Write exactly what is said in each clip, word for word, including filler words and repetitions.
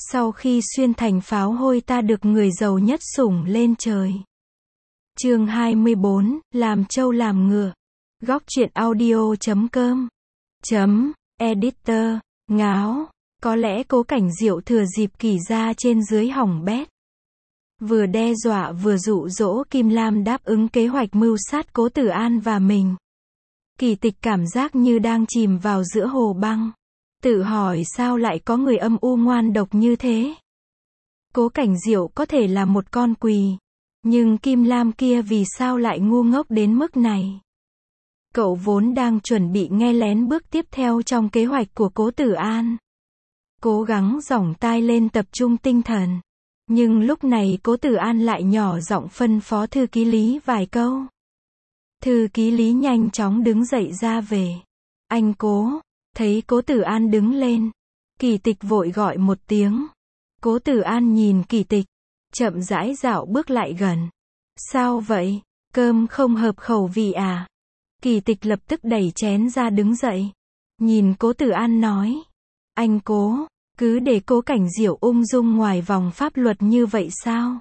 Sau khi xuyên thành pháo hôi ta được người giàu nhất sủng lên trời. Chương hai mươi bốn, làm trâu làm ngựa. Góc truyện audio chấm com chấm editor, ngáo. Có lẽ Cố Cảnh Diệu thừa dịp Kỳ gia trên dưới hỏng bét, vừa đe dọa vừa dụ dỗ Kim Lam đáp ứng kế hoạch mưu sát Cố Tử An và mình. Kỳ Tịch cảm giác như đang chìm vào giữa hồ băng, tự hỏi sao lại có người âm u ngoan độc như thế. Cố Cảnh Diệu có thể là một con quỳ, nhưng Kim Lam kia vì sao lại ngu ngốc đến mức này. Cậu vốn đang chuẩn bị nghe lén bước tiếp theo trong kế hoạch của Cố Tử An, cố gắng giỏng tai lên tập trung tinh thần. Nhưng lúc này Cố Tử An lại nhỏ giọng phân phó thư ký Lý vài câu. Thư ký Lý nhanh chóng đứng dậy ra về. Anh Cố. Thấy Cố Tử An đứng lên, Kỳ Tịch vội gọi một tiếng. Cố Tử An nhìn Kỳ Tịch, chậm rãi dạo bước lại gần. Sao vậy? Cơm không hợp khẩu vị à? Kỳ Tịch lập tức đẩy chén ra đứng dậy. Nhìn Cố Tử An nói. Anh Cố, cứ để Cố Cảnh Diệu ung dung ngoài vòng pháp luật như vậy sao?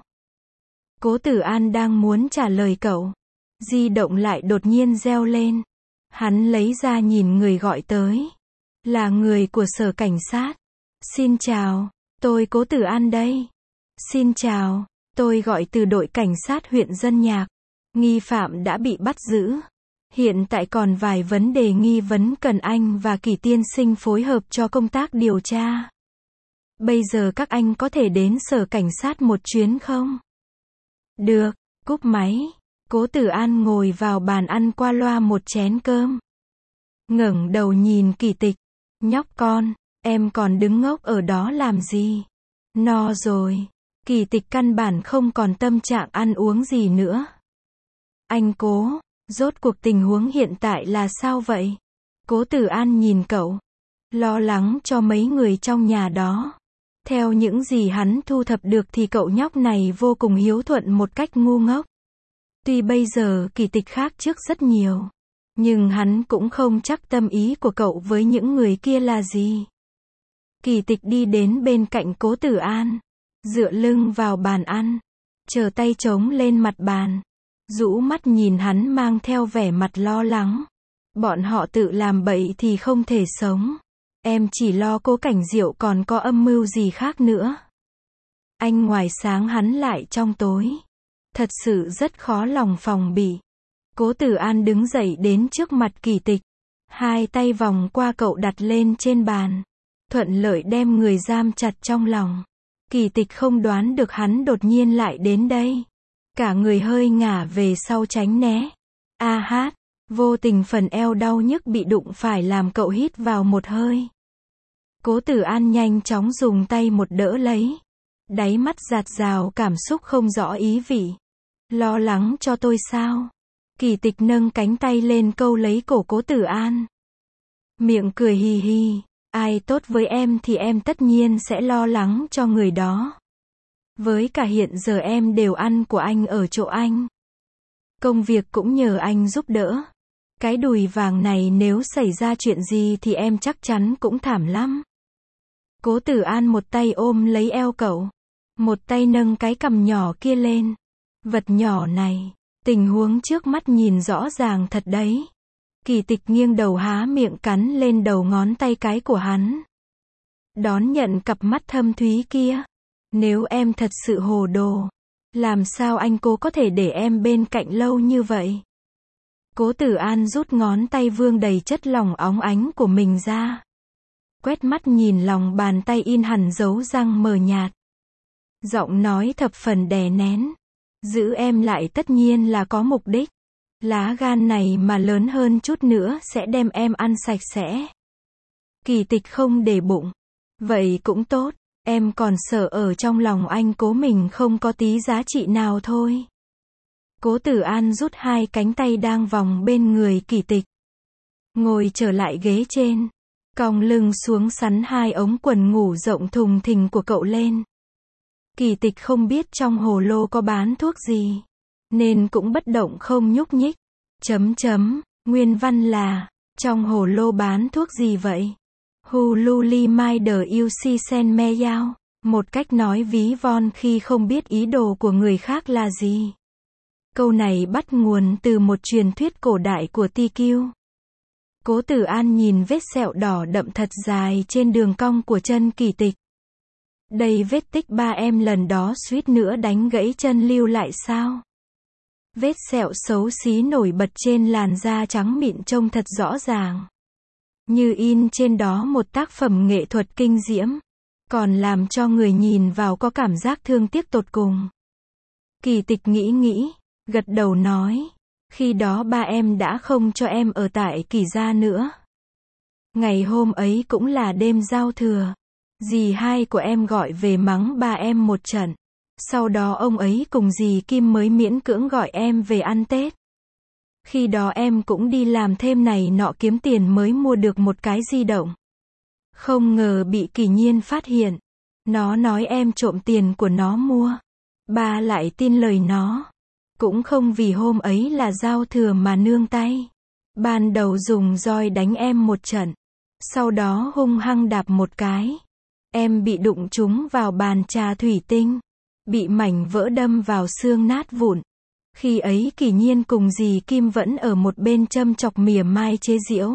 Cố Tử An đang muốn trả lời cậu, di động lại đột nhiên reo lên. Hắn lấy ra nhìn người gọi tới. Là người của sở cảnh sát. Xin chào, tôi Cố Tử An đây. Xin chào, tôi gọi từ đội cảnh sát huyện Dân Nhạc. Nghi phạm đã bị bắt giữ. Hiện tại còn vài vấn đề nghi vấn cần anh và Kỳ tiên sinh phối hợp cho công tác điều tra. Bây giờ các anh có thể đến sở cảnh sát một chuyến không? Được, cúp máy. Cố Tử An ngồi vào bàn ăn qua loa một chén cơm. Ngẩng đầu nhìn Kỳ Tịch. Nhóc con, em còn đứng ngốc ở đó làm gì? No rồi. Kỳ Tịch căn bản không còn tâm trạng ăn uống gì nữa. Anh Cố, rốt cuộc tình huống hiện tại là sao vậy? Cố Tử An nhìn cậu, lo lắng cho mấy người trong nhà đó. Theo những gì hắn thu thập được thì cậu nhóc này vô cùng hiếu thuận một cách ngu ngốc. Tuy bây giờ Kỳ Tịch khác trước rất nhiều, nhưng hắn cũng không chắc tâm ý của cậu với những người kia là gì. Kỳ Tịch đi đến bên cạnh Cố Tử An, dựa lưng vào bàn ăn, chờ tay trống lên mặt bàn, rũ mắt nhìn hắn mang theo vẻ mặt lo lắng. Bọn họ tự làm bậy thì không thể sống. Em chỉ lo Cố Cảnh Diệu còn có âm mưu gì khác nữa. Anh ngoài sáng hắn lại trong tối. Thật sự rất khó lòng phòng bị. Cố Tử An đứng dậy đến trước mặt Kỳ Tịch. Hai tay vòng qua cậu đặt lên trên bàn. Thuận lợi đem người giam chặt trong lòng. Kỳ Tịch không đoán được hắn đột nhiên lại đến đây. Cả người hơi ngả về sau tránh né. A hát, vô tình phần eo đau nhức bị đụng phải làm cậu hít vào một hơi. Cố Tử An nhanh chóng dùng tay một đỡ lấy. Đáy mắt dạt dào cảm xúc không rõ ý vị. Lo lắng cho tôi sao? Kỳ Tịch nâng cánh tay lên câu lấy cổ Cố Tử An. Miệng cười hì hì. Ai tốt với em thì em tất nhiên sẽ lo lắng cho người đó. Với cả hiện giờ em đều ăn của anh ở chỗ anh. Công việc cũng nhờ anh giúp đỡ. Cái đùi vàng này nếu xảy ra chuyện gì thì em chắc chắn cũng thảm lắm. Cố Tử An một tay ôm lấy eo cậu, một tay nâng cái cằm nhỏ kia lên. Vật nhỏ này, tình huống trước mắt nhìn rõ ràng thật đấy. Kỳ Tịch nghiêng đầu há miệng cắn lên đầu ngón tay cái của hắn. Đón nhận cặp mắt thâm thúy kia. Nếu em thật sự hồ đồ, làm sao anh Cố có thể để em bên cạnh lâu như vậy? Cố Tử An rút ngón tay vương đầy chất lỏng óng ánh của mình ra. Quét mắt nhìn lòng bàn tay in hẳn dấu răng mờ nhạt. Giọng nói thập phần đè nén. Giữ em lại tất nhiên là có mục đích. Lá gan này mà lớn hơn chút nữa sẽ đem em ăn sạch sẽ. Kỳ Tịch không để bụng. Vậy cũng tốt, em còn sợ ở trong lòng anh Cố mình không có tí giá trị nào thôi. Cố Tử An rút hai cánh tay đang vòng bên người Kỳ Tịch. Ngồi trở lại ghế trên. Cong lưng xuống sắn hai ống quần ngủ rộng thùng thình của cậu lên. Kỳ Tịch không biết trong hồ lô có bán thuốc gì, nên cũng bất động không nhúc nhích. Chấm chấm, nguyên văn là, trong hồ lô bán thuốc gì vậy? Hululi Mai de U C Sen Me Yao. Một cách nói ví von khi không biết ý đồ của người khác là gì. Câu này bắt nguồn từ một truyền thuyết cổ đại của Ti Kiêu. Cố Tử An nhìn vết sẹo đỏ đậm thật dài trên đường cong của chân Kỳ Tịch. Đây vết tích ba em lần đó suýt nữa đánh gãy chân lưu lại sao? Vết sẹo xấu xí nổi bật trên làn da trắng mịn trông thật rõ ràng. Như in trên đó một tác phẩm nghệ thuật kinh diễm. Còn làm cho người nhìn vào có cảm giác thương tiếc tột cùng. Kỳ Tịch nghĩ nghĩ, gật đầu nói. Khi đó ba em đã không cho em ở tại Kỳ gia nữa. Ngày hôm ấy cũng là đêm giao thừa. Dì hai của em gọi về mắng ba em một trận. Sau đó ông ấy cùng dì Kim mới miễn cưỡng gọi em về ăn Tết. Khi đó em cũng đi làm thêm này nọ kiếm tiền mới mua được một cái di động. Không ngờ bị Kỳ Nhiên phát hiện. Nó nói em trộm tiền của nó mua. Ba lại tin lời nó. Cũng không vì hôm ấy là giao thừa mà nương tay. Ban đầu dùng roi đánh em một trận. Sau đó hung hăng đạp một cái. Em bị đụng trúng vào bàn trà thủy tinh. Bị mảnh vỡ đâm vào xương nát vụn. Khi ấy Kỳ Nhiên cùng dì Kim vẫn ở một bên châm chọc mỉa mai chế giễu.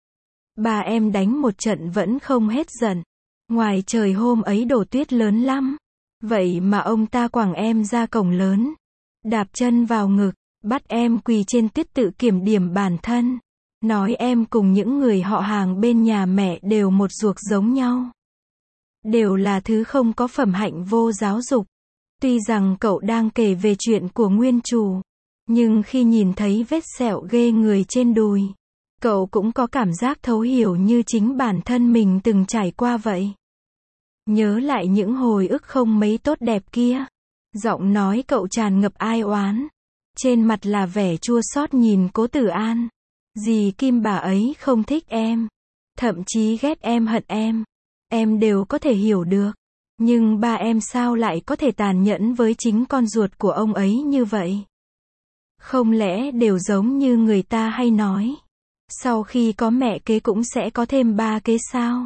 Ba em đánh một trận vẫn không hết giận. Ngoài trời hôm ấy đổ tuyết lớn lắm. Vậy mà ông ta quẳng em ra cổng lớn. Đạp chân vào ngực, bắt em quỳ trên tuyết tự kiểm điểm bản thân. Nói em cùng những người họ hàng bên nhà mẹ đều một ruột giống nhau. Đều là thứ không có phẩm hạnh vô giáo dục. Tuy rằng cậu đang kể về chuyện của nguyên chủ. Nhưng khi nhìn thấy vết sẹo ghê người trên đùi. Cậu cũng có cảm giác thấu hiểu như chính bản thân mình từng trải qua vậy. Nhớ lại những hồi ức không mấy tốt đẹp kia. Giọng nói cậu tràn ngập ai oán. Trên mặt là vẻ chua xót nhìn Cố Tử An. Dì Kim bà ấy không thích em. Thậm chí ghét em hận em. Em đều có thể hiểu được. Nhưng ba em sao lại có thể tàn nhẫn với chính con ruột của ông ấy như vậy? Không lẽ đều giống như người ta hay nói. Sau khi có mẹ kế cũng sẽ có thêm ba kế sao?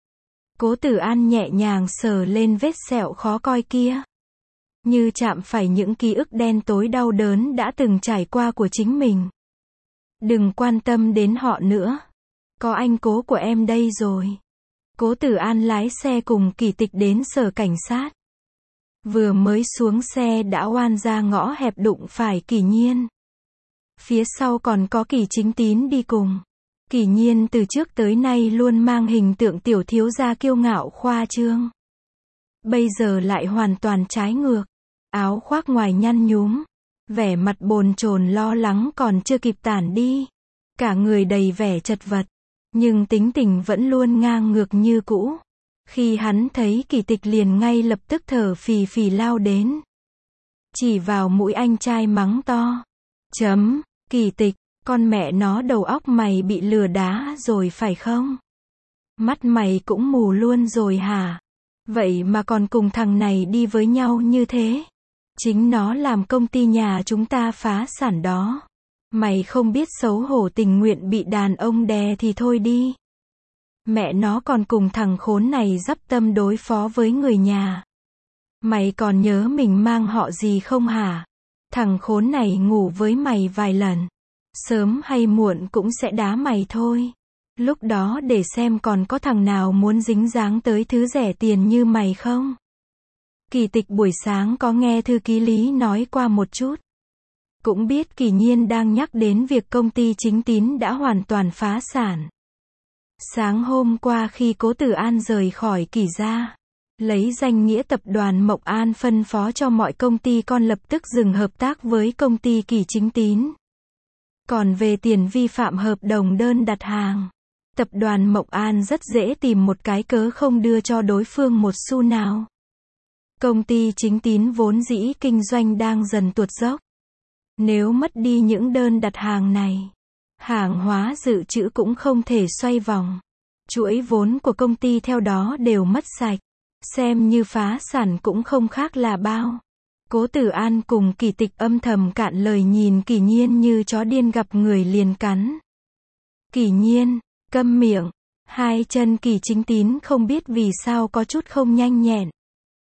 Cố Tử An nhẹ nhàng sờ lên vết sẹo khó coi kia. Như chạm phải những ký ức đen tối đau đớn đã từng trải qua của chính mình. Đừng quan tâm đến họ nữa. Có anh Cố của em đây rồi. Cố Tử An lái xe cùng Kỳ Tịch đến sở cảnh sát. Vừa mới xuống xe đã oan ra ngõ hẹp đụng phải Kỳ Nhiên. Phía sau còn có Kỳ Chính Tín đi cùng. Kỳ Nhiên từ trước tới nay luôn mang hình tượng tiểu thiếu gia kiêu ngạo khoa trương. Bây giờ lại hoàn toàn trái ngược. Áo khoác ngoài nhăn nhúm. Vẻ mặt bồn chồn lo lắng còn chưa kịp tản đi. Cả người đầy vẻ chật vật. Nhưng tính tình vẫn luôn ngang ngược như cũ. Khi hắn thấy Kỳ Tịch liền ngay lập tức thở phì phì lao đến. Chỉ vào mũi anh trai mắng to. Chấm, Kỳ Tịch, con mẹ nó đầu óc mày bị lừa đá rồi phải không? Mắt mày cũng mù luôn rồi hả? Vậy mà còn cùng thằng này đi với nhau như thế. Chính nó làm công ty nhà chúng ta phá sản đó. Mày không biết xấu hổ tình nguyện bị đàn ông đè thì thôi đi. Mẹ nó còn cùng thằng khốn này dắp tâm đối phó với người nhà. Mày còn nhớ mình mang họ gì không hả? Thằng khốn này ngủ với mày vài lần. Sớm hay muộn cũng sẽ đá mày thôi. Lúc đó để xem còn có thằng nào muốn dính dáng tới thứ rẻ tiền như mày không? Kỳ Tịch buổi sáng có nghe thư ký Lý nói qua một chút. Cũng biết Kỳ Nhiên đang nhắc đến việc công ty Chính Tín đã hoàn toàn phá sản. Sáng hôm qua khi Cố Tử An rời khỏi Kỳ gia, lấy danh nghĩa tập đoàn Mộng An phân phó cho mọi công ty con lập tức dừng hợp tác với công ty Kỳ Chính Tín. Còn về tiền vi phạm hợp đồng đơn đặt hàng, tập đoàn Mộng An rất dễ tìm một cái cớ không đưa cho đối phương một xu nào. Công ty Chính Tín vốn dĩ kinh doanh đang dần tuột dốc. Nếu mất đi những đơn đặt hàng này, hàng hóa dự trữ cũng không thể xoay vòng. Chuỗi vốn của công ty theo đó đều mất sạch. Xem như phá sản cũng không khác là bao. Cố Tử An cùng Kỳ Tịch âm thầm cạn lời nhìn Kỳ Nhiên như chó điên gặp người liền cắn. Kỳ Nhiên, câm miệng. Hai chân Kỳ Chính Tín không biết vì sao có chút không nhanh nhẹn.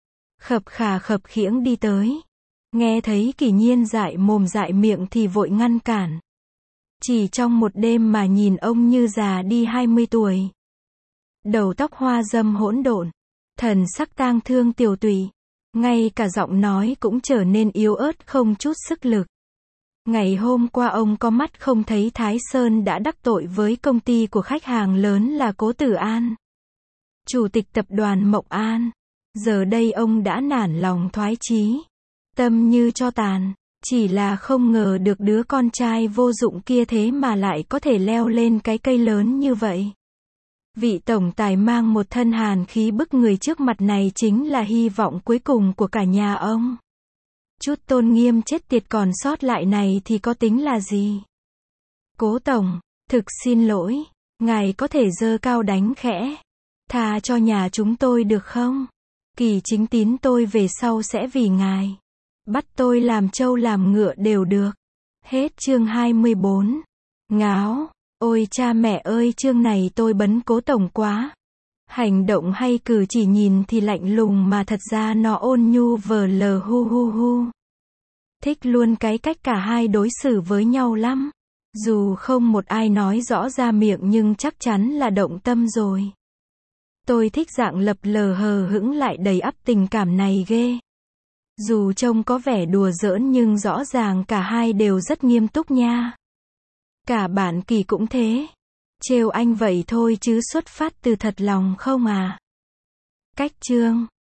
khập khà khập khiễng đi tới. Nghe thấy Kỳ Nhiên dại mồm dại miệng thì vội ngăn cản. Chỉ trong một đêm mà nhìn ông như già đi hai mươi tuổi. Đầu tóc hoa râm hỗn độn, thần sắc tang thương tiều tụy, ngay cả giọng nói cũng trở nên yếu ớt không chút sức lực. Ngày hôm qua ông có mắt không thấy Thái Sơn đã đắc tội với công ty của khách hàng lớn là Cố Tử An, chủ tịch tập đoàn Mộng An. Giờ đây ông đã nản lòng thoái chí, tâm như tro tàn, chỉ là không ngờ được đứa con trai vô dụng kia thế mà lại có thể leo lên cái cây lớn như vậy. Vị tổng tài mang một thân hàn khí bức người trước mặt này chính là hy vọng cuối cùng của cả nhà ông. Chút tôn nghiêm chết tiệt còn sót lại này thì có tính là gì? Cố tổng, thực xin lỗi, ngài có thể giơ cao đánh khẽ, tha cho nhà chúng tôi được không? Kỳ Chính Tín tôi về sau sẽ vì ngài bắt tôi làm trâu làm ngựa đều được. Hết chương hai mươi bốn. Ngáo. Ôi cha mẹ ơi, chương này tôi bấn Cố tổng quá. Hành động hay cử chỉ nhìn thì lạnh lùng mà thật ra nó ôn nhu vờ lờ hu hu hu. Thích luôn cái cách cả hai đối xử với nhau lắm. Dù không một ai nói rõ ra miệng nhưng chắc chắn là động tâm rồi. Tôi thích dạng lập lờ hờ hững lại đầy ắp tình cảm này ghê. Dù trông có vẻ đùa giỡn nhưng rõ ràng cả hai đều rất nghiêm túc nha. Cả bạn Kỳ cũng thế. Trêu anh vậy thôi chứ xuất phát từ thật lòng không à. Cách chương